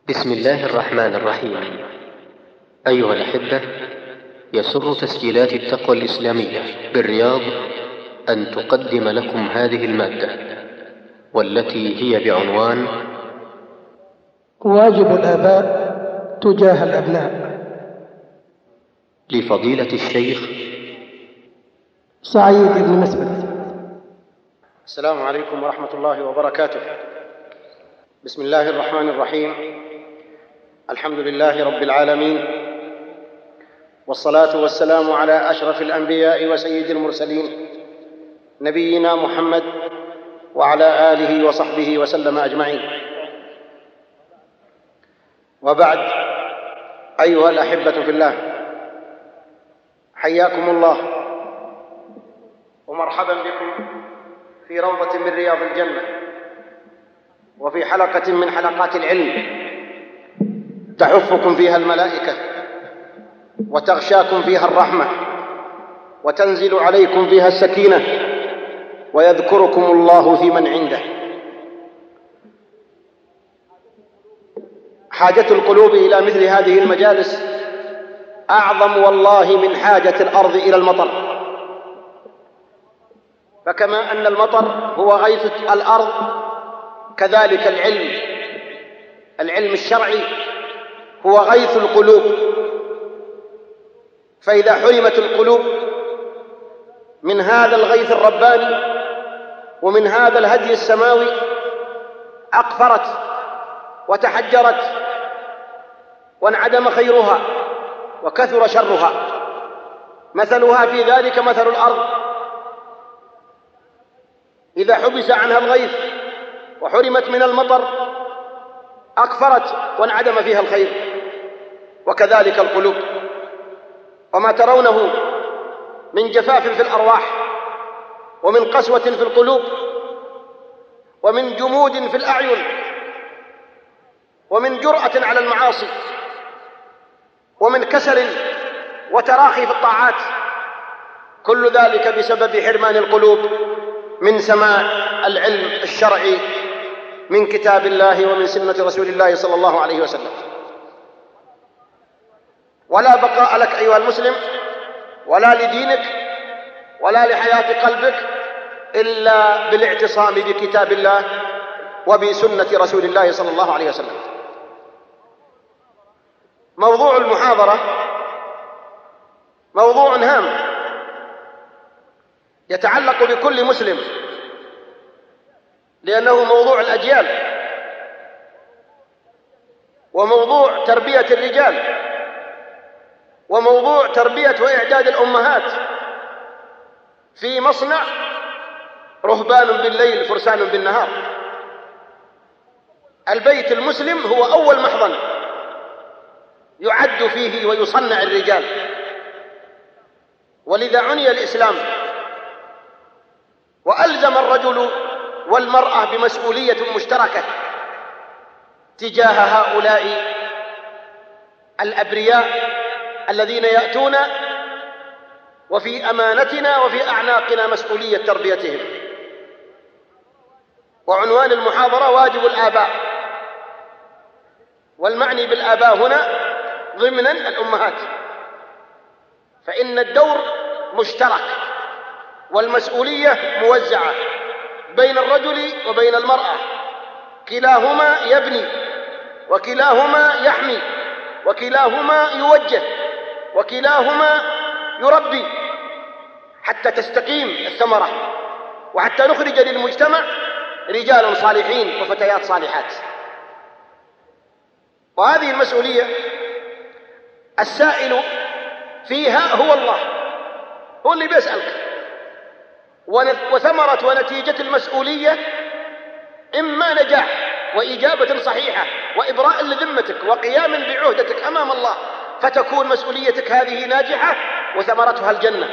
بسم الله الرحمن الرحيم. أيها الأحبة، يسر تسجيلات التقوى الإسلامية بالرياض أن تقدم لكم هذه المادة، والتي هي بعنوان واجب الآباء تجاه الأبناء، لفضيلة الشيخ سعيد بن مسبت. السلام عليكم ورحمة الله وبركاته. بسم الله الرحمن الرحيم. الحمد لله رب العالمين، والصلاة والسلام على أشرف الأنبياء وسيد المرسلين نبينا محمد وعلى آله وصحبه وسلم أجمعين. وبعد، أيها الأحبة في الله، حياكم الله ومرحبا بكم في روضة من رياض الجنة، وفي حلقة من حلقات العلم تحفكم فيها الملائكة وتغشاكم فيها الرحمة وتنزل عليكم فيها السكينة ويذكركم الله في من عنده. حاجة القلوب إلى مثل هذه المجالس أعظم والله من حاجة الأرض إلى المطر، فكما أن المطر هو غيث الأرض كذلك العلم الشرعي هو غيث القلوب. فإذا حرمت القلوب من هذا الغيث الرباني ومن هذا الهدي السماوي أقفرت وتحجرت وانعدم خيرها وكثر شرها. مثلها في ذلك مثل الأرض إذا حبس عنها الغيث وحرمت من المطر أقفرت وانعدم فيها الخير، وكذلك القلوب. وما ترونه من جفاف في الأرواح ومن قسوة في القلوب ومن جمود في الأعين ومن جرأة على المعاصي ومن كسل وتراخي في الطاعات، كل ذلك بسبب حرمان القلوب من سماع العلم الشرعي من كتاب الله ومن سنة رسول الله صلى الله عليه وسلم. ولا بقاء لك أيها المسلم ولا لدينك ولا لحياة قلبك إلا بالاعتصام بكتاب الله وبسنة رسول الله صلى الله عليه وسلم. موضوع المحاضرة موضوع هام يتعلق بكل مسلم، لأنه موضوع الأجيال وموضوع تربية الرجال وموضوع تربية وإعداد الأمهات في مصنع رهبان بالليل فرسان بالنهار. البيت المسلم هو أول محضن يعد فيه ويصنع الرجال، ولذا عني الإسلام وألزم الرجل والمرأة بمسؤولية مشتركة تجاه هؤلاء الأبرياء الذين يأتون وفي أمانتنا وفي أعناقنا مسؤولية تربيتهم. وعنوان المحاضرة واجب الآباء، والمعني بالآباء هنا ضمنا الأمهات، فإن الدور مشترك والمسؤولية موزعة بين الرجل وبين المرأة، كلاهما يبني وكلاهما يحمي وكلاهما يوجه وكلاهما يربي حتى تستقيم الثمرة وحتى نخرج للمجتمع رجالا صالحين وفتيات صالحات. وهذه المسؤولية السائل فيها هو الله، هو اللي بيسألك. وثمرة ونتيجة المسؤولية إما نجاح وإجابة صحيحة وإبراء لذمتك وقيام بعهدتك أمام الله، فتكون مسؤوليتك هذه ناجحة وثمرتها الجنة،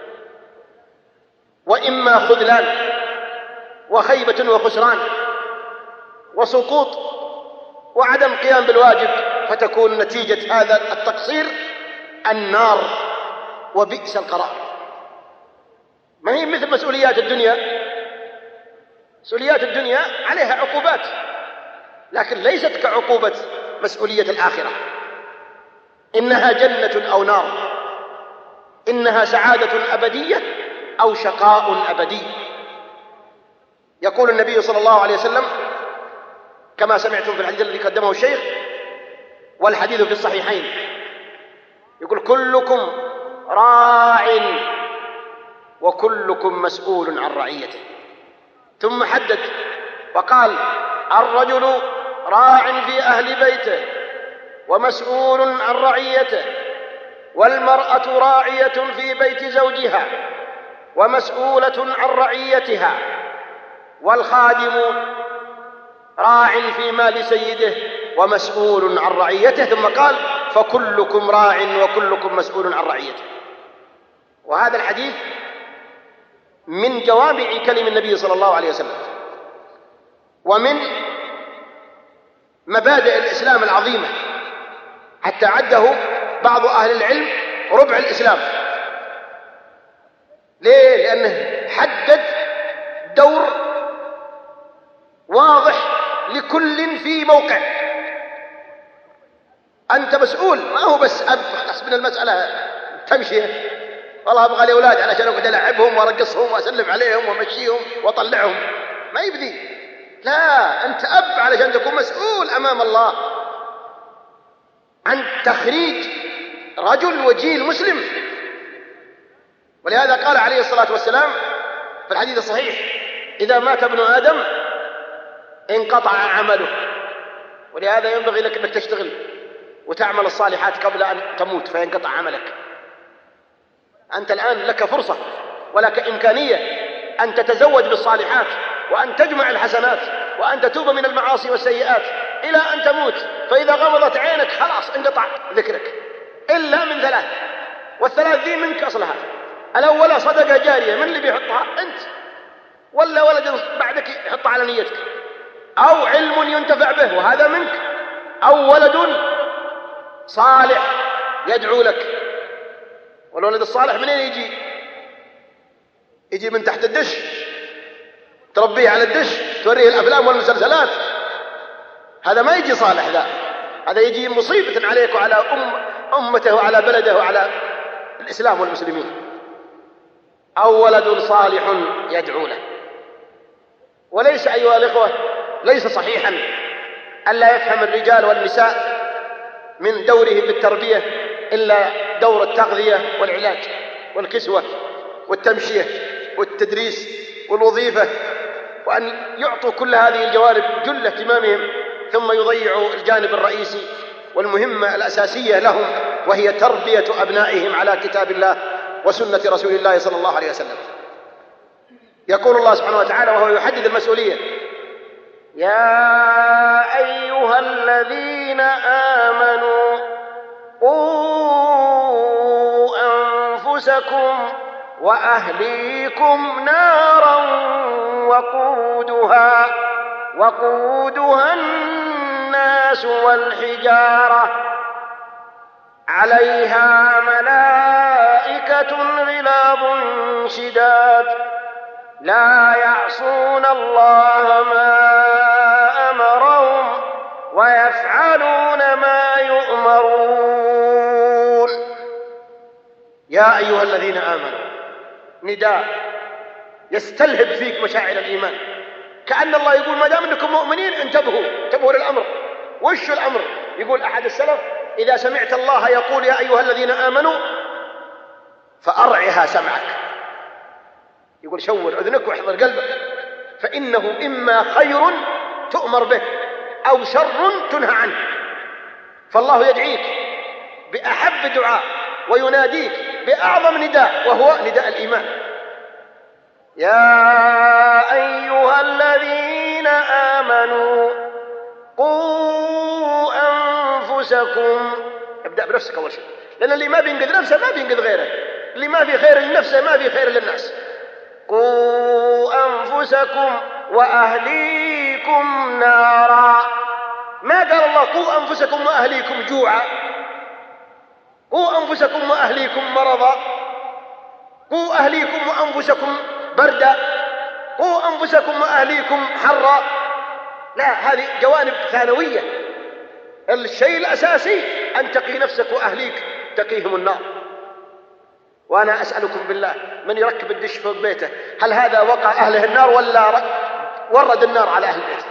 وإما خذلان وخيبة وخسران وسقوط وعدم قيام بالواجب، فتكون نتيجة هذا التقصير النار وبئس القرار. ما هي مثل مسؤوليات الدنيا. مسؤوليات الدنيا عليها عقوبات، لكن ليست كعقوبة مسؤولية الآخرة. إنها جنة أو نار، إنها سعادة أبدية أو شقاء أبدي. يقول النبي صلى الله عليه وسلم كما سمعتم في الحديث الذي قدمه الشيخ، والحديث في الصحيحين، يقول: كلكم راع وكلكم مسؤول عن رعيته. ثم حدد وقال: الرجل راع في أهل بيته ومسؤول عن رعيته، والمرأة راعية في بيت زوجها ومسؤولة عن رعيتها، والخادم راع في مال سيده ومسؤول عن رعيته. ثم قال: فكلكم راع وكلكم مسؤول عن رعيته. وهذا الحديث من جوامع كلم النبي صلى الله عليه وسلم، ومن مبادئ الإسلام العظيمة، حتى عده بعض أهل العلم ربع الإسلام. ليه؟ لأنه حدد دور واضح لكل في موقع. أنت مسؤول، ما هو بس أبحث من المسألة تمشي، والله أبغى لي أولاد علشان أقعد ألعبهم وأرقصهم وأسلم عليهم وأمشيهم وأطلعهم، ما يبدي. لا، أنت أب علشان تكون مسؤول أمام الله عن تخريج رجل وجيل مسلم. ولهذا قال عليه الصلاة والسلام في الحديث الصحيح: إذا مات ابن آدم انقطع عمله. ولهذا ينبغي لك أنك تشتغل وتعمل الصالحات قبل أن تموت فينقطع عملك. أنت الآن لك فرصة ولك إمكانية أن تتزود بالصالحات وأن تجمع الحسنات وأن تتوب من المعاصي والسيئات إلى أن تموت. فإذا غمضت عينك خلاص انقطع ذكرك، إلا من ثلاث، والثلاث ذي منك أصلها. الأولى صدقة جارية، من اللي بيحطها؟ أنت، ولا ولد بعدك يحطها على نيتك، أو علم ينتفع به وهذا منك، أو ولد صالح يدعو لك. والولد الصالح منين يجي؟ يجي من تحت الدش، تربيه على الدش، توريه الأفلام والمسلسلات. هذا ما يجي صالح، هذا يجي مصيبة عليك وعلى أمته وعلى بلده وعلى الإسلام والمسلمين. أو ولد صالح يدعو له. وليس أيها الإخوة، ليس صحيحا ألا يفهم الرجال والنساء من دوره في التربية إلا دور التغذية والعلاج والكسوة والتمشية والتدريس والوظيفة، وأن يعطوا كل هذه الجوانب جل اهتمامهم، ثم يضيعوا الجانب الرئيسي والمهمة الأساسية لهم، وهي تربية أبنائهم على كتاب الله وسنة رسول الله صلى الله عليه وسلم. يقول الله سبحانه وتعالى وهو يحدد المسؤولية: يا أيها الذين آمنوا قوا أنفسكم وأهليكم نارا وقودها الناس والحجارة عليها ملائكة غلاظ شداد لا يعصون الله ما أمرهم ويفعلون ما يؤمرون. يا أيها الذين آمنوا، نداء يستلهب فيك مشاعر الإيمان، كأن الله يقول ما دام أنكم مؤمنين انتبهوا للأمر. وش الأمر؟ يقول أحد السلف: إذا سمعت الله يقول يا أيها الذين آمنوا فأرعها سمعك. يقول شور أذنك واحضر قلبك، فإنه إما خير تؤمر به أو شر تنهى عنه. فالله يدعيك بأحب دعاء ويناديك بأعظم نداء، وهو نداء الإيمان. يا أيها الذين آمنوا قوا أنفسكم. ابدأ بنفسك أول شيء، لأن اللي ما بينقذ نفسه ما بينقذ غيره، اللي ما في خير لنفسه ما في خير للناس. قوا أنفسكم وأهليكم نارا. ما قال الله قوا أنفسكم وأهليكم جوعا، قوا أنفسكم وأهليكم مرضا، قوا أهليكم وأنفسكم بردا، قوا أنفسكم وأهليكم حرا. لا، هذه جوانب ثانوية. الشيء الأساسي أن تقي نفسك وأهليك، تقيهم النار. وأنا أسألكم بالله، من يركب الدش فوق بيته هل هذا وقع أهله النار ولا ورد النار على أهل بيته؟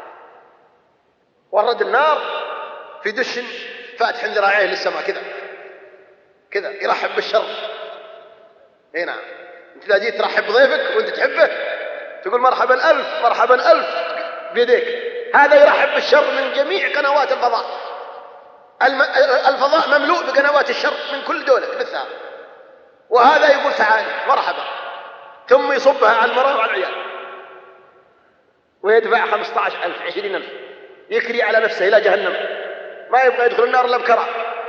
ورد النار في دش فاتح ذراعيه للسماء كذا كذا يرحب بالشر. اي نعم، انت اذا جيت ترحب بضيفك وانت تحبه تقول مرحبا الف مرحبا الف بيديك، هذا يرحب بالشر من جميع قنوات الفضاء. الفضاء مملوء بقنوات الشر من كل دولة تبثها، وهذا يقول تعالى مرحبا، ثم يصبها على المرأة وعلى العيال ويدفع 15,000 20,000 يكري على نفسه إلى جهنم، ما يبغى يدخل النار إلا بكرة.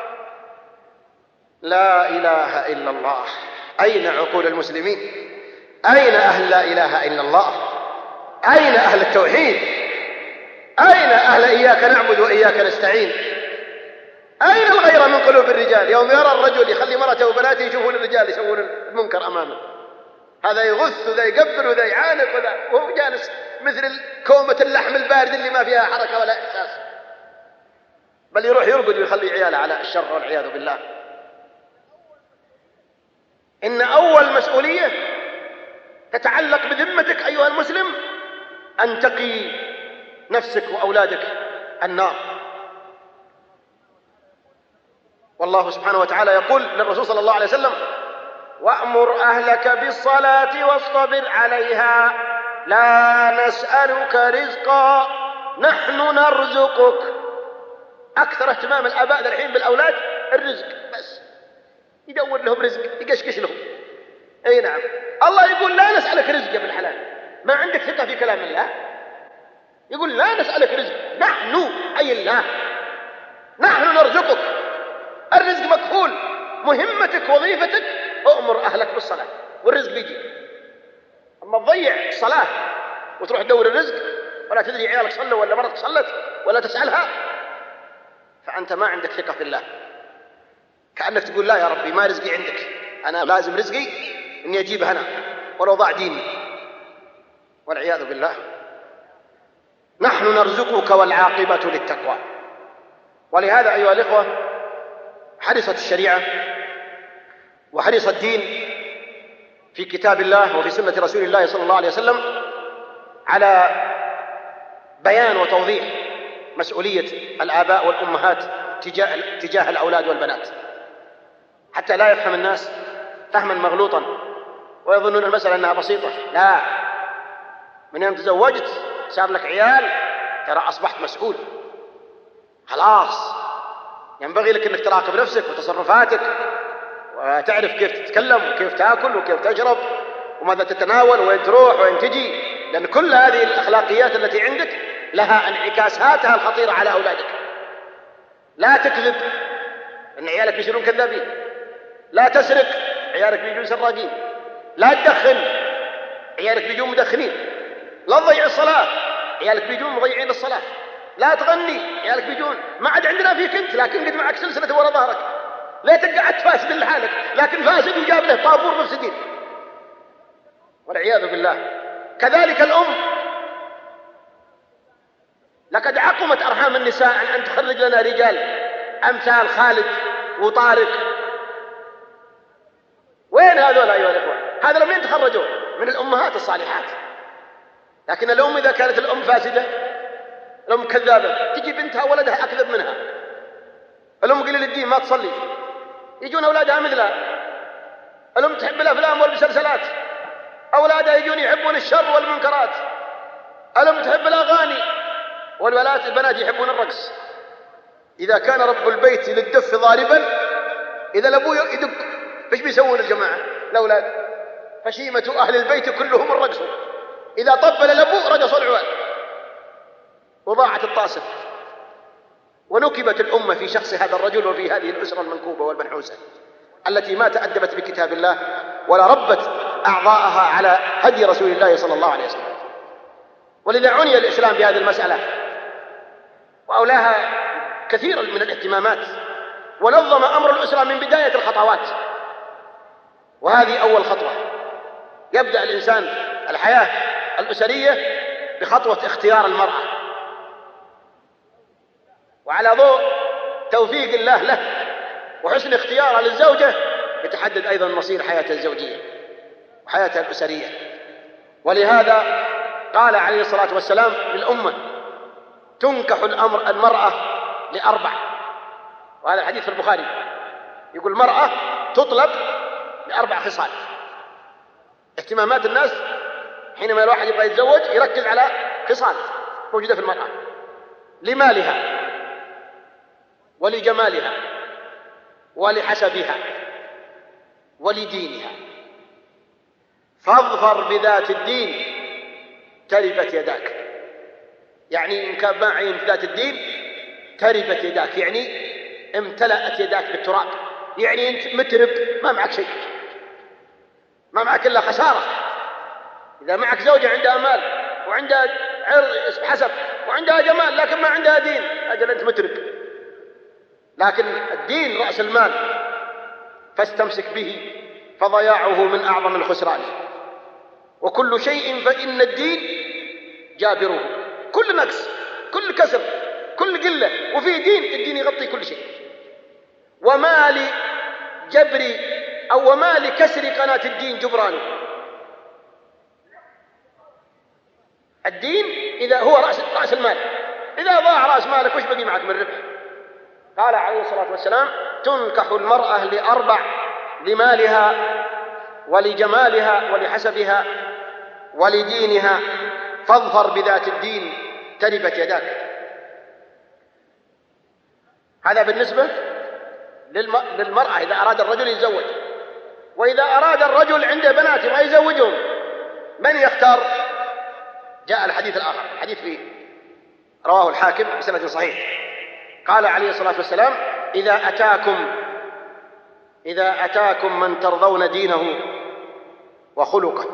لا إله إلا الله. أين عقول المسلمين؟ أين أهل لا إله إلا الله؟ أين أهل التوحيد؟ أين أهل إياك نعبد وإياك نستعين؟ أين الغيرة من قلوب الرجال؟ يوم يرى الرجل يخلي مرته وبناته يشوفون الرجال يسوون المنكر أمامه، هذا يغث وذا يقبل وذا يعانق وذا، وهو جالس مثل كومة اللحم البارد اللي ما فيها حركة ولا إحساس، بل يروح يرقد ويخلي عياله على الشر والعياذ بالله. إن أول مسؤولية تتعلق بذمتك أيها المسلم أن تقي نفسك وأولادك النار. والله سبحانه وتعالى يقول للرسول صلى الله عليه وسلم: وأمر أهلك بالصلاة واصطبر عليها لا نسألك رزقا نحن نرزقك. أكثر اهتمام الآباء الحين بالأولاد الرزق بس، يدور لهم رزق يقشقش لهم. أي نعم، الله يقول لا نسألك رزق يا ابن الحلال، ما عندك ثقة في كلام الله؟ يقول لا نسألك رزق، نحن أي الله نحن نرزقك، الرزق مكفول. مهمتك وظيفتك أؤمر أهلك بالصلاة والرزق بيجي. أما تضيع الصلاة وتروح تدور الرزق ولا تدري عيالك صلوا ولا مرتك صلت ولا تسألها، فأنت ما عندك ثقة في الله، كأنك تقول لا يا ربي ما رزقي عندك، أنا لازم رزقي إني أجيبه أنا ولو ضاع ديني، والعياذ بالله. نحن نرزقك والعاقبة للتقوى. ولهذا أيها الإخوة حرصت الشريعة وحرص الدين في كتاب الله وفي سنة رسول الله صلى الله عليه وسلم على بيان وتوضيح مسؤولية الآباء والأمهات تجاه الأولاد والبنات، حتى لا يفهم الناس فهما مغلوطا ويظنون المسألة أنها بسيطة. لا، من يوم تزوجت صار لك عيال ترى أصبحت مسؤول خلاص. ينبغي لك أنك تراقب نفسك وتصرفاتك وتعرف كيف تتكلم وكيف تأكل وكيف تشرب وماذا تتناول وين تروح وين تجي، لأن كل هذه الأخلاقيات التي عندك لها انعكاساتها الخطيرة على أولادك. لا تكذب أن عيالك بيصيرون كذابين، لا تسرق عيالك بيجون سراقين، لا تدخن عيالك بيجون مدخنين، لا تضيع الصلاة عيالك بيجون مضيعين الصلاة، لا تغني عيالك بيجون ما عاد عندنا فيك أنت لكن قد معك سلسلة ورا ظهرك، ليتك قعدت فاسد لحالك لكن فاسد وجاب له طابور مفسدين، والعياذ بالله. كذلك الأم، لقد عقمت أرحام النساء أن تخرج لنا رجال أمثال خالد وطارق. وين هذول أيها الأخوة؟ هذا منين تخرجوا؟ من الأمهات الصالحات. لكن الأم إذا كانت الأم فاسدة، الأم كذابة، تجي بنتها ولدها أكذب منها، الأم قليل الدين ما تصلي، يجون أولادها مثلها. الأم تحب الأفلام والمسلسلات، أولادها يجون يحبون الشر والمنكرات. الأم تحب الأغاني، البنات يحبون الرقص. إذا كان رب البيت للدف ضاربا، إذا الأبو يدق فيش بيسوون الجماعة الأولاد؟ فشيمة أهل البيت كلهم الرقص، إذا طبل الأبو رقصوا العوال، وضاعت الطاسة، ونكبت الأمة في شخص هذا الرجل وفي هذه الأسرة المنكوبة والمنحوسة التي ما تأدبت بكتاب الله ولا ربت أعضاءها على هدي رسول الله صلى الله عليه وسلم. ولذا عني الإسلام بهذه المسألة وأولاها كثيرا من الاهتمامات، ونظم أمر الأسرة من بداية الخطوات. وهذه أول خطوة، يبدأ الإنسان الحياة الأسرية بخطوة اختيار المرأة. وعلى ضوء توفيق الله له وحسن اختياره للزوجة يتحدد أيضا مصير حياته الزوجية وحياته الأسرية. ولهذا قال عليه الصلاة والسلام للأمة: تنكح المرأة ل4. وهذا الحديث في البخاري، يقول المرأة تطلب ل4 خصال. اهتمامات الناس حينما الواحد يبغى يتزوج يركز على خصال موجودة في المرأة: لمالها ولجمالها ولحسبها ولدينها، فاظفر بذات الدين تربت يداك. يعني إن كان معين في ذات الدين تربت يداك، يعني امتلأت يداك بالتراب، يعني أنت مترب ما معك شيء، ما معك إلا خسارة. إذا معك زوجة عندها مال وعندها حسب وعندها جمال لكن ما عندها دين، أجل أنت مترب. لكن الدين رأس المال، فاستمسك به فضياعه من أعظم الخسران. وكل شيء فإن الدين جابره، كل نقص كل كسر كل قلة وفي دين، الدين يغطي كل شيء. وما لجبر أو وما لكسر قناة الدين جبران. الدين إذا هو رأس المال، إذا ضاع رأس مالك وش بقي معك من ربح؟ قال عليه الصلاة والسلام: تنكح المرأة ل4: لمالها ولجمالها ولحسبها ولدينها، فاظفر بذات الدين تربت يداك. هذا بالنسبة للمرأة إذا أراد الرجل يتزوج. وإذا أراد الرجل عنده بنات يبغى يزوجهم، من يختار؟ جاء الحديث الآخر، حديث فيه رواه الحاكم بسند صحيح، قال عليه الصلاة والسلام: إذا أتاكم من ترضون دينه وخلقه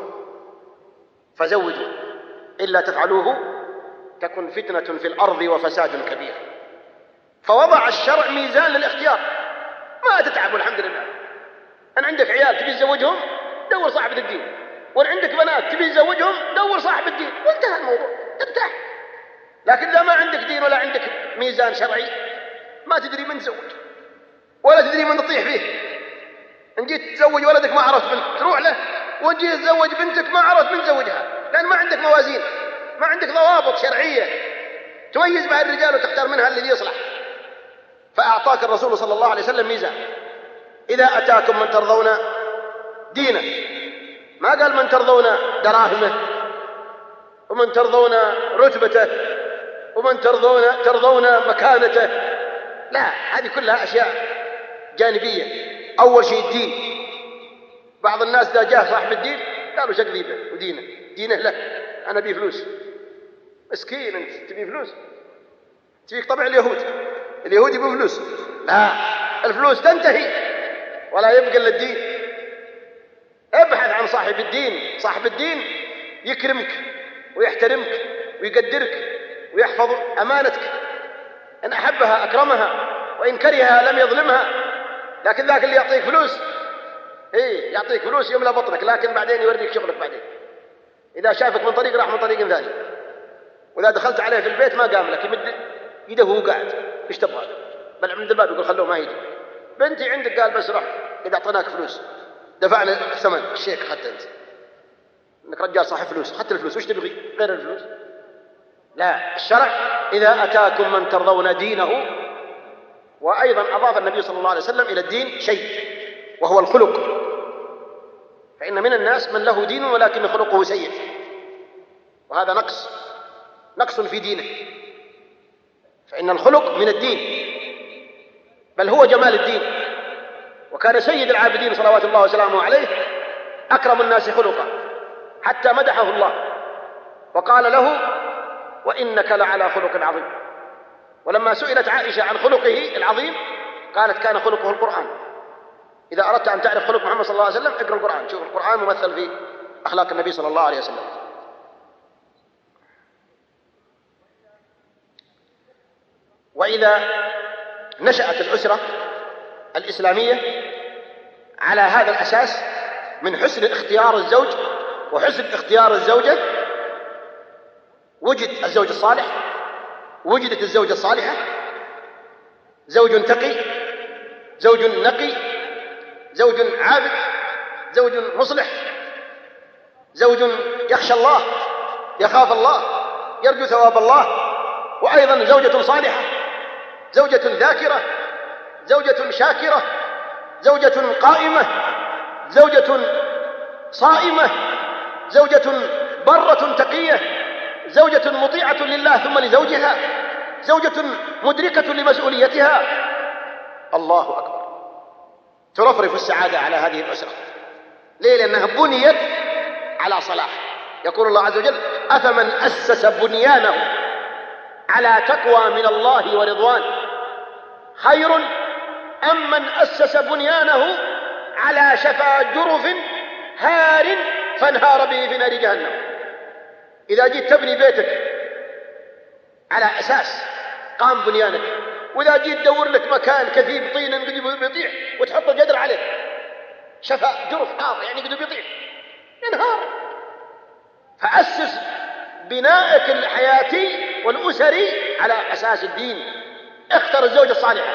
فزوجوا، إلا تفعلوه تكن فتنة في الأرض وفساد كبير. فوضع الشرع ميزان للاختيار، ما تتعب والحمد لله. أن عندك عيال تبي تزوجهم دور صاحب الدين، وأن عندك بنات تبي تزوجهم دور صاحب الدين، وانتهى الموضوع، ترتاح. لكن إذا ما عندك دين ولا عندك ميزان شرعي ما تدري من تزوج ولا تدري من تطيح فيه. إن جيت تزوج ولدك ما عرفت بنت تروح له، وإن جيت تزوج بنتك ما عرفت من تزوجها، لأن ما عندك موازين، ما عندك ضوابط شرعية تميز بها الرجال وتختار منها الذي يصلح. فأعطاك الرسول صلى الله عليه وسلم ميزان: إذا أتاكم من ترضون دينه، ما قال من ترضون دراهمه ومن ترضون رتبته ومن ترضون مكانته، لا، هذه كلها أشياء جانبية. أول شيء الدين. بعض الناس إذا جاء صاحب الدين قالوا شقذيبه ودينه، دينه له، أنا بي فلوس. مسكين أنت، تبي فلوس؟ تبيك طبع اليهود يبوا فلوس؟ لا، الفلوس تنتهي ولا يبقى إلا الدين. ابحث عن صاحب الدين. صاحب الدين يكرمك ويحترمك ويقدرك ويحفظ أمانتك، إن أحبها أكرمها وإن كرهها لم يظلمها. لكن ذاك اللي يعطيك فلوس يعطيك فلوس يملى بطنك، لكن بعدين يوريك شغلك. بعدين إذا شافك من طريق راح من طريق ثاني، وإذا دخلت عليه في البيت ما قام لك، يمد يده وهو قاعد، ايش تبغى؟ بل عند الباب يقول خلوه ما يجي. بنتي عندك، قال بس روح، إذا أعطيناك فلوس دفعنا الثمن، الشيك أخذت أنت، إنك رجال صاحب فلوس، أخذت الفلوس، وش تبغي غير الفلوس؟ لا، الشرع إذا أتاكم من ترضون دينه. وأيضا أضاف النبي صلى الله عليه وسلم إلى الدين شيء وهو الخلق، فإن من الناس من له دين ولكن خلقه سيء، وهذا نقص في دينه. فإن الخلق من الدين، بل هو جمال الدين. وكان سيد العابدين صلوات الله وسلامه عليه أكرم الناس خلقا، حتى مدحه الله وقال له: وإنك لعلى خلق عظيم. ولما سئلت عائشة عن خلقه العظيم قالت: كان خلقه القرآن. إذا أردت أن تعرف خلق محمد صلى الله عليه وسلم اقرأ القرآن، شوف القرآن ممثل في أخلاق النبي صلى الله عليه وسلم. وإذا نشأت الأسرة الإسلامية على هذا الأساس من حسن اختيار الزوج وحسن اختيار الزوجة، وجد الزوج الصالح، وجدت الزوجة الصالحة، زوج تقي، زوج نقي، زوج عابد، زوج مصلح، زوج يخشى الله، يخاف الله، يرجو ثواب الله، وأيضا زوجة صالحة، زوجة ذاكرة، زوجة شاكرة، زوجة قائمة، زوجة صائمة، زوجة برة تقية، زوجة مطيعة لله ثم لزوجها، زوجة مدركة لمسؤوليتها. الله أكبر، ترفرف السعادة على هذه الأسرة. ليه؟ لأنها بنيت على صلاح. يقول الله عز وجل: أفمن أسس بنيانه على تقوى من الله ورضوان خير أم من أسس بنيانه على شفا جرف هار فانهار به في نار جهنم. إذا جيت تبني بيتك على أساس قام بنيانك، وإذا جيت تدور لك مكان كثيب طين قد بيطيح وتحط الجدر عليه، شفا جرف هار يعني قد بيطيح ينهار. فأسس بنائك الحياتي والأسري على أساس الدين. اختر الزوجة الصالحة.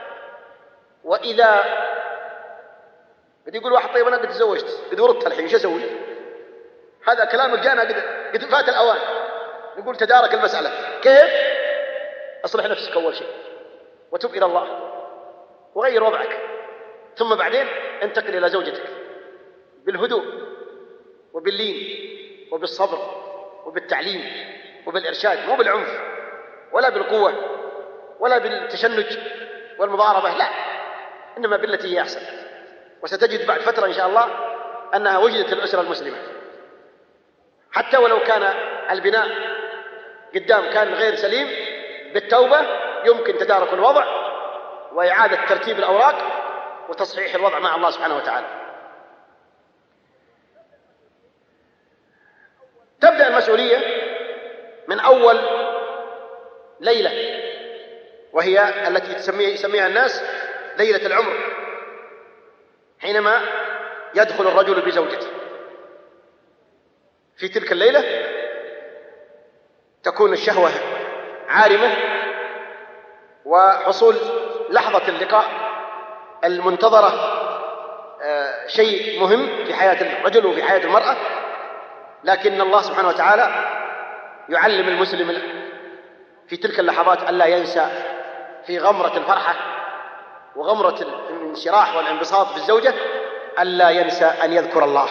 وإذا قد يقول واحد: طيب أنا قد تزوجت، قد ورطت الحين، شو أسوي؟ هذا كلامك جانا قد فات الأوان. نقول: تدارك المسألة. كيف؟ أصلح نفسك أول شيء، وتب إلى الله، وغير وضعك، ثم بعدين انتقل إلى زوجتك بالهدوء وباللين وبالصبر وبالتعليم وبالإرشاد، مو بالعنف ولا بالقوة ولا بالتشنج والمضاربة، لا، إنما بالتي هي أحسن. وستجد بعد فترة إن شاء الله أنها وجدت الأسرة المسلمة، حتى ولو كان البناء قدام كان غير سليم، بالتوبة يمكن تدارك الوضع وإعادة ترتيب الأوراق وتصحيح الوضع مع الله سبحانه وتعالى. تبدأ المسؤولية من أول ليلة، وهي التي يسميها الناس ليلة العمر، حينما يدخل الرجل بزوجته. في تلك الليلة تكون الشهوة عارمة، وحصول لحظة اللقاء المنتظرة شيء مهم في حياة الرجل وفي حياة المرأة. لكن الله سبحانه وتعالى يعلم المسلم في تلك اللحظات ألا ينسى في غمرة الفرحة وغمرة الانشراح والانبساط بالزوجة، ألا ينسى أن يذكر الله،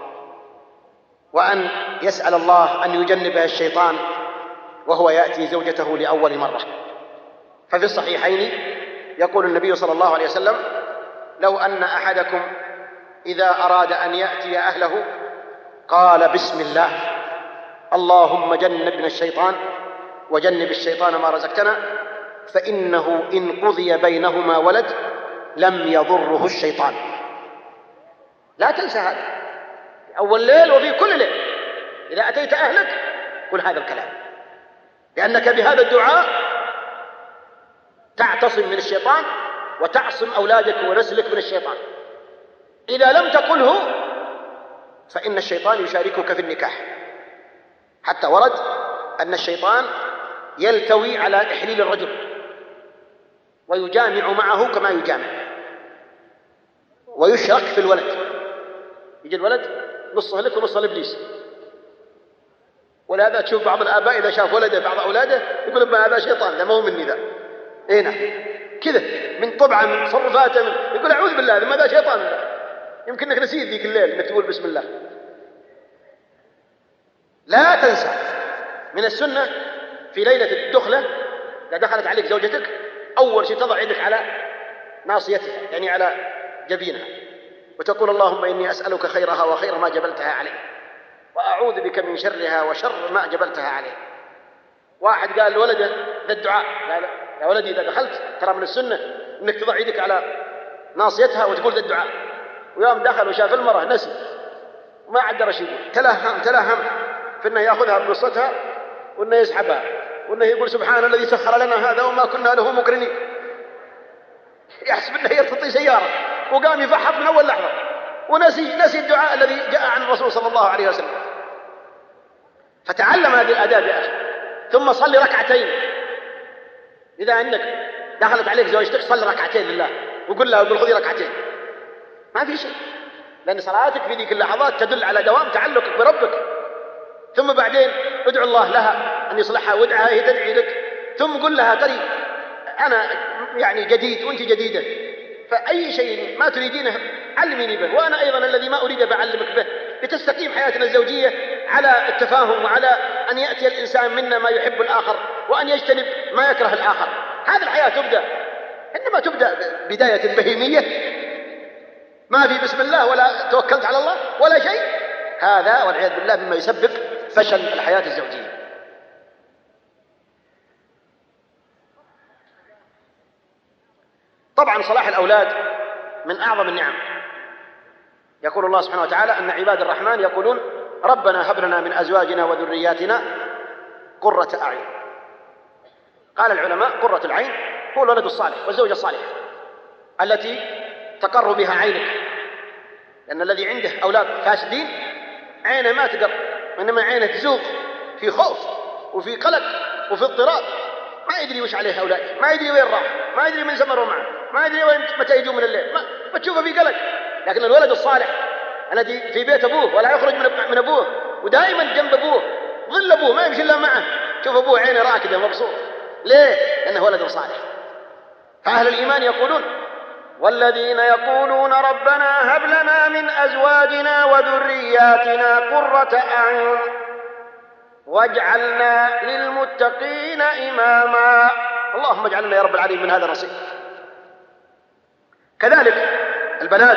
وأن يسأل الله أن يجنبها الشيطان وهو يأتي زوجته لأول مرة. ففي الصحيحين يقول النبي صلى الله عليه وسلم: لو أن أحدكم إذا أراد أن يأتي أهله قال: بسم الله، اللهم جنبنا الشيطان وجنب الشيطان ما رزقتنا، فإنه إن قضي بينهما ولد لم يضره الشيطان. لا تنسى هذا في أول ليل وفي كل ليل. إذا أتيت أهلك قل هذا الكلام، لأنك بهذا الدعاء تعتصم من الشيطان وتعصم أولادك ونسلك من الشيطان. إذا لم تقله فإن الشيطان يشاركك في النكاح، حتى ورد أن الشيطان يلتوي على إحليل الرجل ويجامع معه كما يجامع، ويشرك في الولد. يجي الولد نصه لك ونصه لإبليس. ولهذا تشوف بعض الآباء إذا شاف ولده بعض أولاده يقول: ابن هذا شيطان، ده ما هو مني ذا. إيه نعم، كذا من طبعه من تصرفاته يقول: أعوذ بالله، ما ذا شيطان ذا. يمكن انك نسيت ذيك الليل انك تقول بسم الله. لا تنسى من السنة في ليلة الدخلة إذا دخلت عليك زوجتك أول شيء تضع يدك على ناصيتها، يعني على جبينها، وتقول: اللهم إني أسألك خيرها وخير ما جبلتها عليه، وأعوذ بك من شرها وشر ما جبلتها عليه. واحد قال لولده ذا الدعاء، قال: يا ولدي إذا دخلت ترى من السنة إنك تضع يدك على ناصيتها وتقول ذا الدعاء. ويوم دخل وشاف المرأة نسي وما عاد درش يقول، تلهم في أنه يأخذها بقصتها وأنه يسحبها وأنه يقول: سبحان الذي سخر لنا هذا وما كنا له مقرنين. يحسب أنه يرتطي سيارة، وقام يفحط من أول لحظة ونسي الدعاء الذي جاء عن الرسول صلى الله عليه وسلم. فتعلم هذه الآداب يا أخي، ثم صلي ركعتين. إذا عندك دخلت عليك زوجتك صلي ركعتين لله، وقل لها وقل خذي ركعتين، ما في شيء، لأن صلاتك في ذيك اللحظات تدل على دوام تعلقك بربك. ثم بعدين ادعو الله لها أن يصلحها، وادعها هي تدعي لك، ثم قل لها ترى أنا يعني جديد وأنت جديدة، فأي شيء ما تريدينه علميني به، وأنا أيضا الذي ما أريد بعلمك به، لتستقيم حياتنا الزوجية على التفاهم، وعلى أن يأتي الإنسان منا ما يحب الآخر، وأن يجتنب ما يكره الآخر. هذه الحياة تبدأ، إنما تبدأ بداية بهيمية ما في بسم الله ولا توكلت على الله ولا شيء، هذا والعياذ بالله مما يسبب فشل الحياة الزوجية. طبعا صلاح الأولاد من أعظم النعم. يقول الله سبحانه وتعالى أن عباد الرحمن يقولون ربنا هب لنا من أزواجنا وذرياتنا قرة أعين. قال العلماء قرة العين هو الولد الصالح والزوجة الصالحة التي تقر بها عينك، لأن الذي عنده أولاد فاسدين عينه ما تقر، إنما عينه تزوغ في خوف وفي قلق وفي اضطراب، ما يدري وش عليه أولاد، ما يدري وين راح، ما يدري من سمروا معه، ما يدري وين متى يجوا من الليل، ما تشوفه في قلق. لكن الولد الصالح الذي في بيت أبوه ولا يخرج من أبوه ودائما جنب أبوه ظل أبوه ما يمشي إلا معه، شوف أبوه عينه راكده مبسوط. ليه؟ لأنه ولد صالح. فأهل الإيمان يقولون والذين يقولون ربنا هب لنا من أزواجنا وذرياتنا قرة أعين واجعلنا للمتقين إماما. اللهم اجعلنا يا رب العالمين من هذا النصيب. كذلك البنات،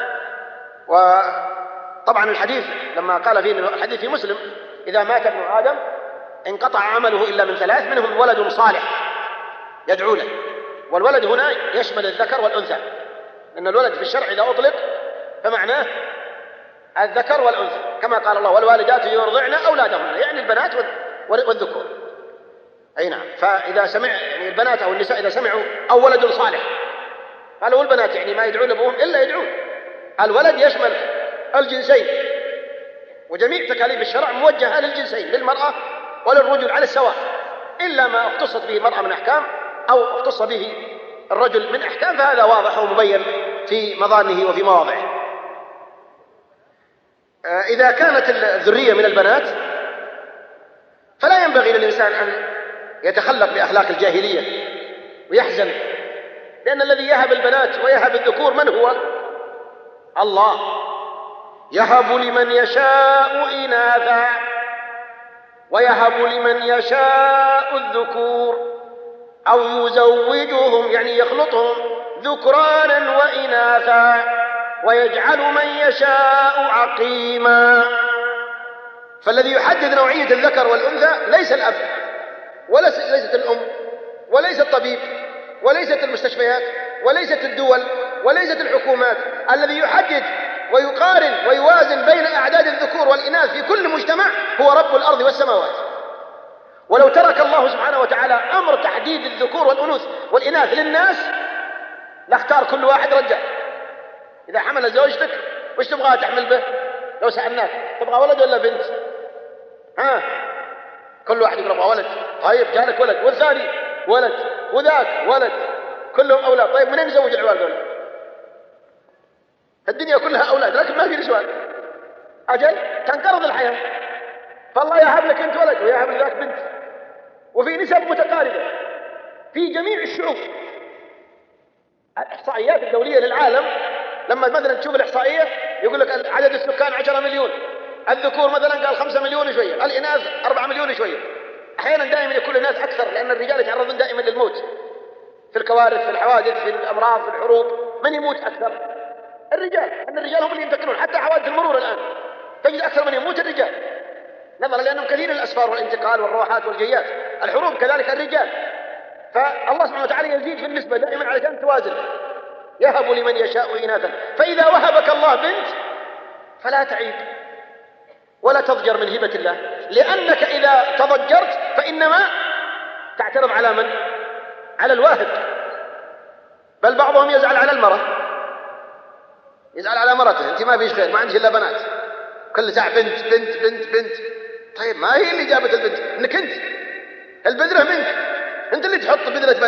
وطبعا الحديث لما قال فيه الحديث في مسلم إذا مات ابن آدم انقطع عمله إلا من ثلاث، منهم ولد صالح يدعو له. والولد هنا يشمل الذكر والأنثى، لأن الولد في الشرع إذا أطلق فمعناه الذكر والأنثى، كما قال الله والوالدات يرضعن أولادهن، يعني البنات والذكور. أي نعم. فإذا سمع يعني البنات أو النساء إذا سمعوا أو ولد صالح، قالوا البنات يعني ما يدعون أبوهم إلا يدعون. الولد يشمل الجنسين، وجميع تكاليف الشرع موجهة للجنسين، للمرأة وللرجل على السواء، إلا ما اختصت به المرأة من أحكام أو اختص به الرجل من أحكام، فهذا واضح ومبين في مضانه وفي مواضعه. إذا كانت الذرية من البنات فلا ينبغي للإنسان أن يتخلق بأخلاق الجاهلية ويحزن، لأن الذي يهب البنات ويهب الذكور من هو؟ الله. يهب لمن يشاء إناثا ويهب لمن يشاء الذكور أو يزوجهم يعني يخلطهم ذكرانا وإناثا ويجعل من يشاء عقيما. فالذي يحدد نوعية الذكر والأنثى ليس الأب وليست الأم وليس الطبيب وليست المستشفيات وليست الدول وليست الحكومات. الذي يحدد ويقارن ويوازن بين أعداد الذكور والإناث في كل مجتمع هو رب الأرض والسماوات. ولو ترك الله سبحانه وتعالى أمر تحديد الذكور والإناث للناس لاختار كل واحد رجال. إذا حمل زوجتك وش تبغى تحمل به؟ لو سألناك تبغى ولد ولا بنت؟ كل واحد يقول أبغى ولد. طيب جالك ولد، والثاني ولد، وذاك ولد، كلهم أولاد. طيب منين نزوج العوال دول؟ الدنيا كلها أولاد لكن ما في نسوان. أجل تنقرض الحياة، فالله يهب لك أنت ولد ويهب لك بنت، وفي نسب متقاربة في جميع الشعوب. الإحصائيات الدولية للعالم لما مثلا تشوف الإحصائية يقول لك عدد السكان 10 مليون، الذكور مثلا قال 5 مليون شوية، الإناث 4 مليون شوية. أحيانا دائما يكون الناس أكثر، لأن الرجال يتعرضون دائما للموت في الكوارث، في الحوادث، في الأمراض، في الحروب. من يموت أكثر؟ الرجال، أن الرجال هم اللي ينتقلون. حتى حوادث المرور الآن تجد أكثر من يموت الرجال، نظرا لأنهم كثير الأسفار والانتقال والروحات والجيات. الحروب كذلك الرجال. فالله سبحانه وتعالى يزيد في النسبة دائما علشان توازن. يهب لمن يشاء إناثا. فإذا وهبك الله بنت فلا تعيب ولا تضجر من هبة الله، لأنك إذا تضجرت فإنما تعترض على من؟ على الواهب. بل بعضهم يزعل على المرأة، يزعل على مرته، أنت ما فيش خير، ما عندك إلا بنات، كل ساعة بنت بنت بنت بنت. طيب ما هي اللي جابت البنت؟ إنك أنت، البذرة منك، أنت اللي تحط بذرة بنات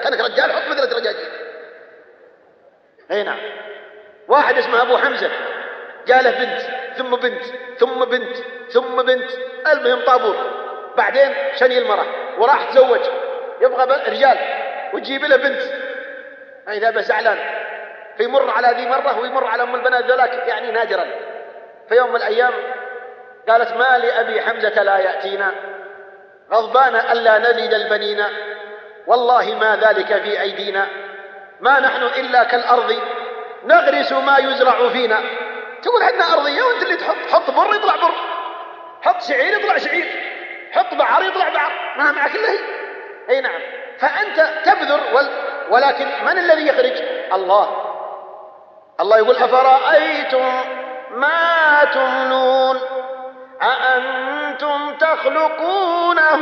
كانك رجال حط مثل الرجاجيل. اي نعم. واحد اسمه ابو حمزه جاء له بنت ثم بنت ثم بنت ثم بنت، المهم طابور. بعدين شني المرأة وراح تزوج، يبغى رجال وتجيب له بنت. إذا بس زعلان فيمر على ذي مرة ويمر على أم البنات ذلك يعني نادرا. في يوم من الأيام قالت ما لأبي حمزة لا يأتينا غضبان ألا نلد البنين والله ما ذلك في أيدينا ما نحن إلا كالأرض نغرس ما يزرع فينا. تقول عندنا أرضية وأنت اللي حط بر يطلع بر، حط شعير يطلع شعير، حط بعر يطلع بعر، ما معك إلا هي. أي نعم. فأنت تبذر ولكن من الذي يخرج؟ الله. الله يقول أفرأيتم ما تمنون أأنتم تخلقونه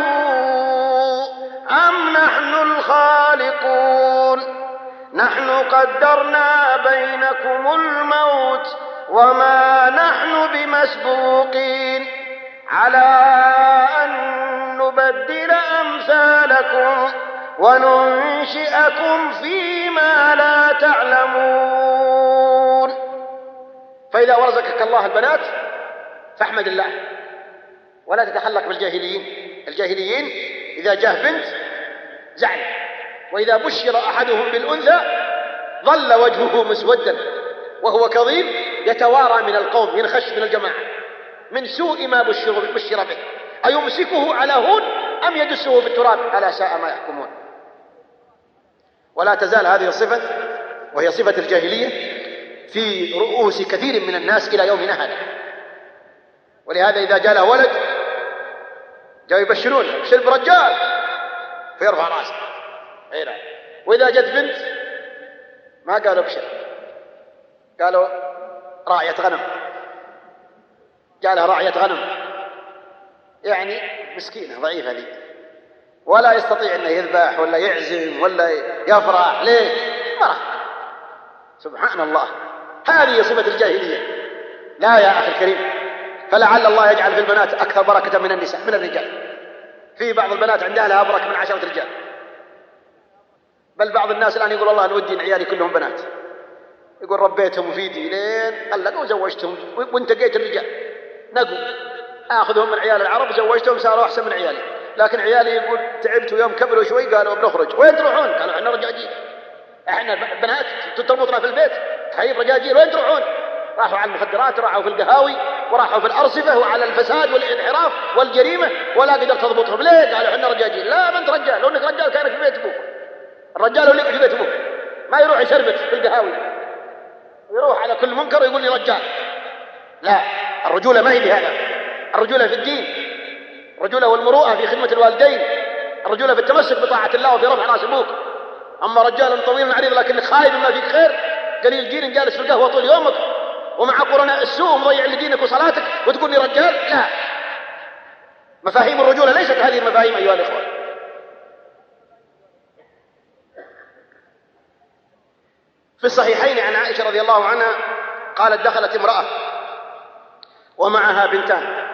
أم نحن الخالقون نحن قدرنا بينكم الموت وما نحن بمسبوقين على أن نبدل أمثالكم وننشئكم فيما لا تعلمون. فإذا ورزقك الله البنات فاحمد الله ولا تتخلق بالجاهليين. الجاهليين إذا جاء بنت زعل، وإذا بشر أحدهم بالأنثى ظل وجهه مسودا وهو كظيم يتوارى من القوم، ينخش من الجماعة من سوء ما بشر به، أيمسكه على هون أم يدسه في التراب ألا ساء ما يحكمون. ولا تزال هذه الصفة وهي صفة الجاهلية في رؤوس كثير من الناس إلى يومنا هذا. ولهذا إذا جاء له ولد جاءوا يبشرون بشر برجال فيرفع راسه. وإذا جت بنت ما قالوا بشر، قالوا راعية غنم، جاء راعية غنم يعني مسكينة ضعيفة لي ولا يستطيع أنه يذبح ولا يعزم ولا يفرح. ليه؟ مرة. سبحان الله، هذه صفة الجاهلية. لا يا أخي الكريم، فلعل الله يجعل في البنات أكثر بركة من النساء من الرجال. في بعض البنات عندها لها بركة من 10 رجال، بل بعض الناس الآن يقول الله نودي عيالي كلهم بنات، يقول ربيتهم في دي لين طلقوا وزوجتهم وانتقيت الرجال نقوا آخذهم من عيال العرب زوجتهم صاروا أحسن من عيالي. لكن عيالي يقول تعبت ويوم كبروا شوي قالوا بنخرج. وين تروحون؟ قالوا احنا رجاجيل، احنا بنات تربطنا في البيت تخيب رجاجيل. وين تروحون؟ راحوا على المخدرات، راحوا في القهاوي، وراحوا في الأرصفة وعلى الفساد والانحراف والجريمة ولا قدرت تضبطهم. ليه؟ قالوا احنا رجاجيل. لا ما انت رجال، لو انك رجال كانك في بيت ابوك. الرجال هو اللي في بيت ابوك، ما يروح يشربت في القهاوي يروح على كل منكر ويقول لي رجال. لا، الرجولة ما هي بهذا. الرجولة في الدين، الرجولة والمروءة في خدمة الوالدين، الرجولة في التمسك بطاعة الله وفي رفع راس ابوك. أما رجال طويل عريض لكنك خايف ما فيك خير، قليل دين جالس في القهوة طول يومك ومع قرناء السوء مضيع لدينك وصلاتك وتقول لي رجال. لا، مفاهيم الرجولة ليست هذه المفاهيم أيها الإخوة. في الصحيحين عن عائشة رضي الله عنها قالت دخلت امرأة ومعها بنتان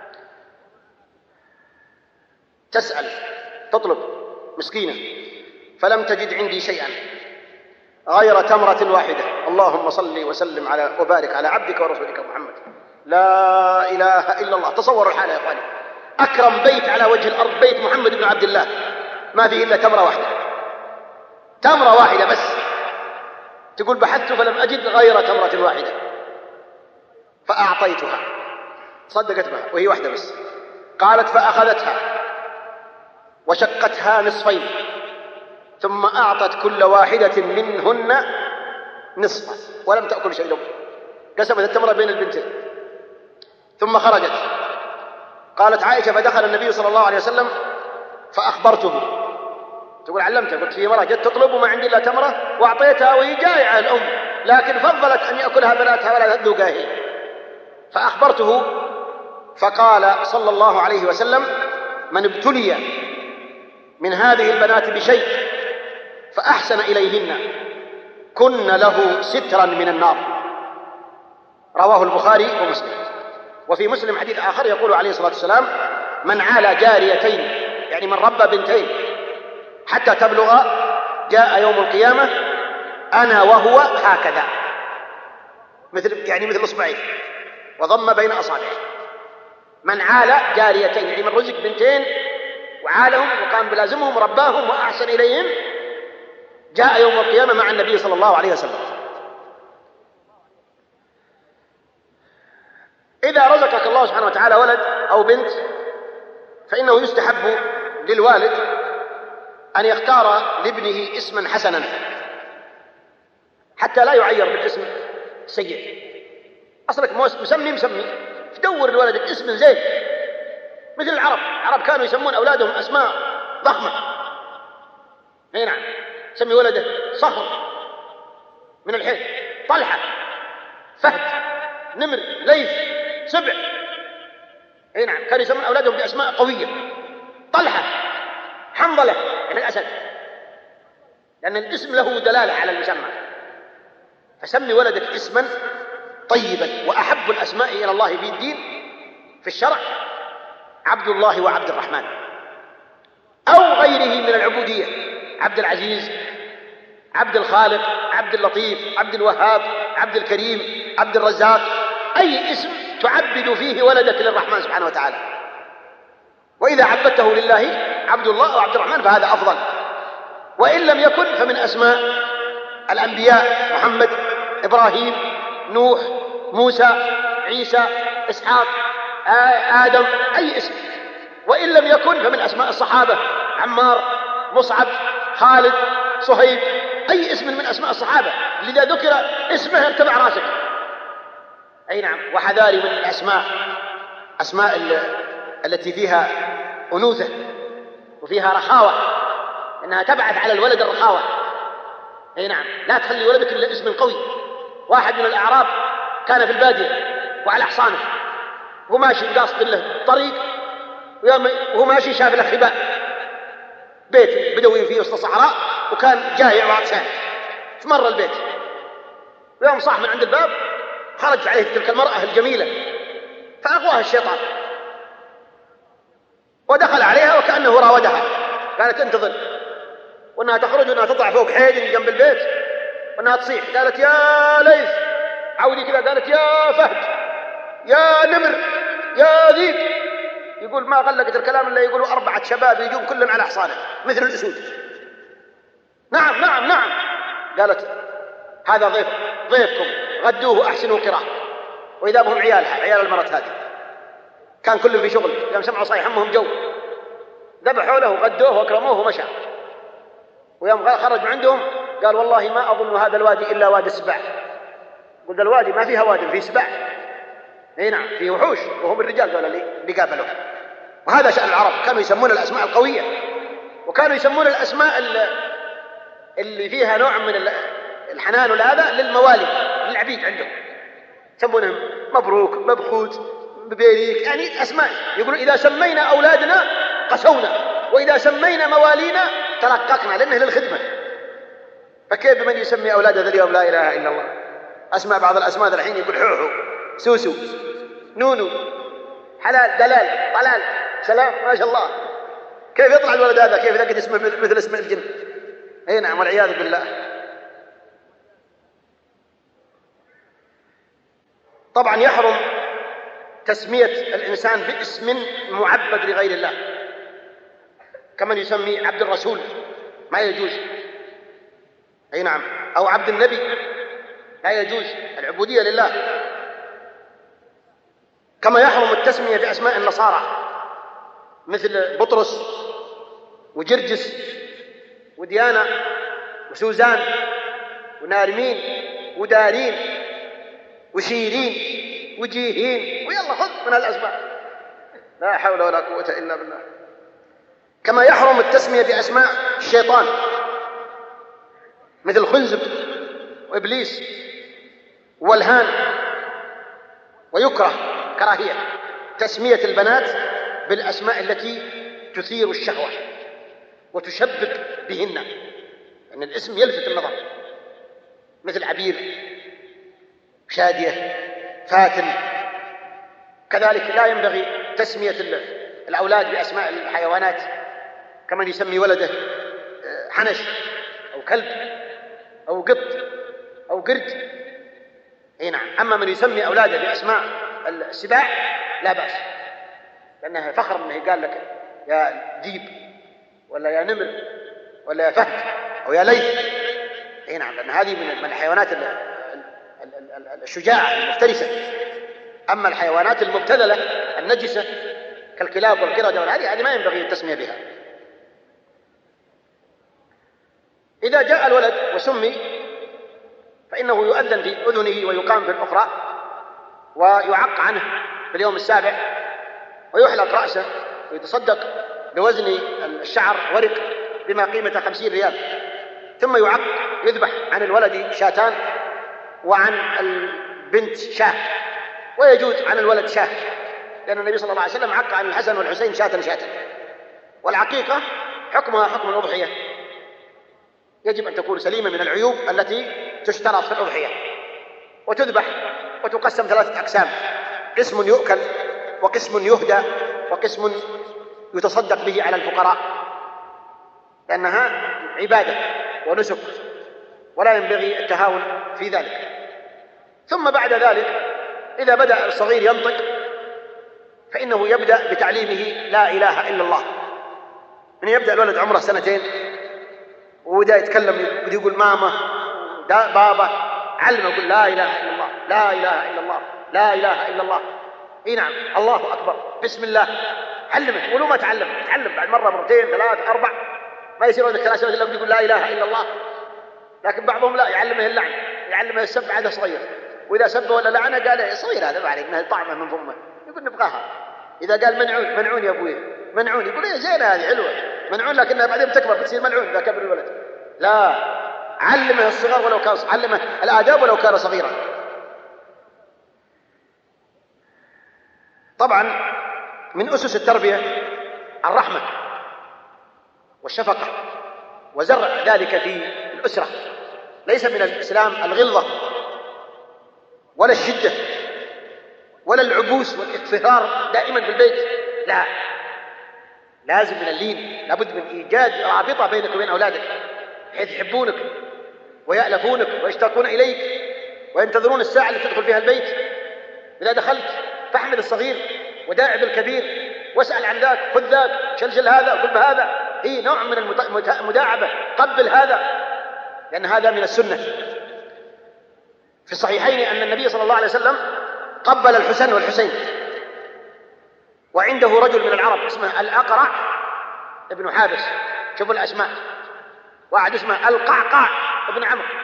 تسأل تطلب مسكينة، فلم تجد عندي شيئا غير تمرة واحدة. اللهم صل وسلم على وبارك على عبدك ورسولك محمد. لا إله إلا الله. تصوروا الحالة يا إخواني، أكرم بيت على وجه الأرض بيت محمد بن عبد الله ما فيه إلا تمرة واحدة، تمرة واحدة بس. تقول بحثت فلم أجد غير تمرة واحدة فأعطيتها، صدقت بها وهي واحدة بس. قالت فأخذتها وشقتها نصفين ثم أعطت كل واحدة منهن نصفا ولم تأكل شيئا، قسمت التمرة بين البنتين ثم خرجت. قالت عائشة فدخل النبي صلى الله عليه وسلم فأخبرته. تقول علمتها، قلت في مرة جت تطلب وما عندي إلا تمرة وأعطيتها وهي جائعة الأم، لكن فضلت أن يأكلها بناتها ولا تذوقها هي. فأخبرته فقال صلى الله عليه وسلم من ابتلي من هذه البنات بشيء فأحسن إليهن كن له سترا من النار. رواه البخاري ومسلم. وفي مسلم حديث آخر يقول عليه الصلاة والسلام من عال جاريتين، يعني من ربى بنتين حتى تبلغ جاء يوم القيامة أنا وهو هكذا، مثل إصبعين وضم بين أصابعه. من عال جاريتين، يعني من رزق بنتين وعالهم وكان بلازمهم رباهم وأحسن إليهم، جاء يوم القيامة مع النبي صلى الله عليه وسلم. إذا رزقك الله سبحانه وتعالى ولد أو بنت فإنه يستحب للوالد أن يختار لابنه اسما حسنا حتى لا يعير بالاسم السيء. أصلك مسمي تدور الولد اسم زين مثل العرب كانوا يسمون أولادهم أسماء ضخمة. أي نعم، سمي ولده صخر من الحيل، طلحة، فهد، نمر، ليث، سبع. أي نعم، كانوا يسمون أولادهم بأسماء قوية، طلحة، حنظلة يعني الأسد، لأن الاسم له دلالة على المسمى. فسمي ولدك اسما طيبا. وأحب الأسماء إلى الله في الدين في الشرع عبد الله وعبد الرحمن أو غيره من العبودية، عبد العزيز، عبد الخالق، عبد اللطيف، عبد الوهاب، عبد الكريم، عبد الرزاق، أي اسم تعبد فيه ولدك للرحمن سبحانه وتعالى. وإذا عبدته لله عبد الله وعبد الرحمن فهذا أفضل. وإن لم يكن فمن أسماء الأنبياء محمد، إبراهيم، نوح، موسى، عيسى، إسحاق، آدم، أي اسم. وإن لم يكن فمن أسماء الصحابة عمار، مصعب، خالد، صهيب، أي اسم من أسماء الصحابة. لذا ذكر اسمه ارتفع راسك. أي نعم. وحذاري من الأسماء التي فيها أنوثة وفيها رخاوة، إنها تبعث على الولد الرخاوة. أي نعم، لا تخلي ولدك إلا اسم قوي. واحد من الأعراب كان في البادية وعلى حصانه وماشي قاصد له طريق، وهو ماشي شاف له خباء، بيت بدوي فيه وسط الصحراء، وكان جائع وعطشان، فمر البيت، ويوم صاح من عند الباب خرج عليه تلك المرأة الجميلة فأغواها الشيطان ودخل عليها وكأنه راودها. قالت انتظر، وأنها تخرج وأنها تطلع فوق حيد جنب البيت وأنها تصيح. قالت يا ليث، عودي كذا. قالت يا فهد، يا نمر، يا ذيب. يقول ما غلقت الكلام إلا يقولوا 4 شباب يجون كلهم على حصانه مثل الأسود. نعم نعم نعم. قالت هذا ضيفكم، غدوه أحسنوا كراه. وإذا بهم عيالها، عيال المرأة هذه، كان كلهم في شغل، يوم سمعوا صيح همهم جو، ذبحوا له غدوه وأكرموه ومشى. ويوم خرج من عندهم قال والله ما أظن هذا الوادي إلا وادي السباع. قلت الوادي ما فيها وادي، فيه سباع. اي نعم، فيه وحوش، وهم الرجال دول اللي قابلوه. وهذا شأن العرب، كانوا يسمون الأسماء القوية، وكانوا يسمون الأسماء اللي فيها نوع من الحنان والهذا للموالي، للعبيد عندهم، يسمونهم مبروك، مبخوت، ببيريك، يعني أسماء. يقولون إذا سمينا أولادنا قسونا، وإذا سمينا موالينا ترققنا، لأنه للخدمة. فكيف من يسمي أولاده ذا اليوم لا إله إلا الله؟ أسماء بعض الأسماء ذا الحين يقول حوحو، سوسو، نونو، حلال، دلال، طلال، سلام، ما شاء الله. كيف يطلع الولد هذا؟ كيف يجد اسمه مثل اسم الجن؟ اي نعم، والعياذ بالله. طبعا يحرم تسمية الإنسان باسم معبد لغير الله، كمن يسمي عبد الرسول، ما يجوز. اي نعم، أو عبد النبي، لا يجوز، العبودية لله. كما يحرم التسمية بأسماء النصارى مثل بطرس وجرجس وديانا وسوزان ونارمين ودارين وشيرين وجيهين، ويلا خذ من الأسماء، لا حول ولا قوة إلا بالله. كما يحرم التسمية بأسماء الشيطان مثل خنزب وإبليس والهان. ويكره كراهية تسمية البنات بالأسماء التي تثير الشهوة وتشبب بهن، أن الاسم يلفت النظر، مثل عبير، شادية، فاتن. كذلك لا ينبغي تسمية الأولاد بأسماء الحيوانات، كمن يسمي ولده حنش أو كلب أو قط أو قرد. أي نعم. أما من يسمي أولاده بأسماء السباع لا بأس، لأنها فخر أنه قال لك يا ديب ولا يا نمر ولا يا فهد أو يا ليث. أي نعم، لأن هذه من الحيوانات الشجاعة المفترسة. أما الحيوانات المبتذلة النجسة كالكلاب والقردة هذه ما ينبغي التسمية بها. إذا جاء الولد وسمي فإنه يؤذن في أذنه ويقام في الأخرى ويعق عنه في اليوم السابع ويحلق رأسه ويتصدق بوزن الشعر ورق بما قيمة 50 ريال، ثم يعق يذبح عن الولد شاتان وعن البنت شاه، ويجوز عن الولد شاه، لأن النبي صلى الله عليه وسلم عق عن الحسن والحسين شاة. والعقيقة حكمها حكم الأضحية، يجب أن تكون سليمة من العيوب التي تشترط في الأضحية، وتذبح وتقسم 3 أقسام: قسم يؤكل، وقسم يهدى، وقسم يتصدق به على الفقراء، لأنها عبادة ونسك ولا ينبغي التهاون في ذلك. ثم بعد ذلك إذا بدأ الصغير ينطق فإنه يبدأ بتعليمه لا إله إلا الله. من يبدأ الولد عمره 2 سنين وبدأ يتكلم يقول ماما بابا، علمه يقول لا إله إلا الله، لا إله إلا الله، لا إله إلا الله. إيه نعم، الله أكبر، بسم الله. علمه، ولو ما تعلم بعد مرة 2 3 4 ما يصير ولدك 3 سنوات إلا يقول لا إله إلا الله. لكن بعضهم لا، يعلمه اللعن، يعلمه السب هذا صغير، وإذا سب ولا لعنه قال صغير هذا ما عليك، انها طعمه من فمه، يقول نبغاها. إذا قال منعون يا أبوي منعون، يقول إيه زينة هذه حلوة منعون، لكنها بعدين تكبر بتصير ملعون إذا كبر الولد. لا، علمه الصغر ولو كان، علمه الآداب ولو كان صغيرا. طبعا من أسس التربية الرحمة والشفقة وزرع ذلك في الأسرة. ليس من الإسلام الغلظة ولا الشدة ولا العبوس والاقتهار دائما في البيت، لا، لازم من اللين. لابد من إيجاد رابطة بينك وبين أولادك بحيث يحبونك ويألفونك ويشتاقون إليك وينتظرون الساعة اللي تدخل فيها البيت. إذا دخلت فاحمد الصغير وداعب الكبير واسأل عن ذاك، خذ ذاك، شلشل هذا وقل بهذا. هي نوع من المداعبة، قبل هذا، لأن هذا من السنة. في الصحيحين أن النبي صلى الله عليه وسلم قبل الحسن والحسين، وعنده رجل من العرب اسمه الأقرع ابن حابس، شوفوا الأسماء، واحد اسمه القعقاع ابن عمرو،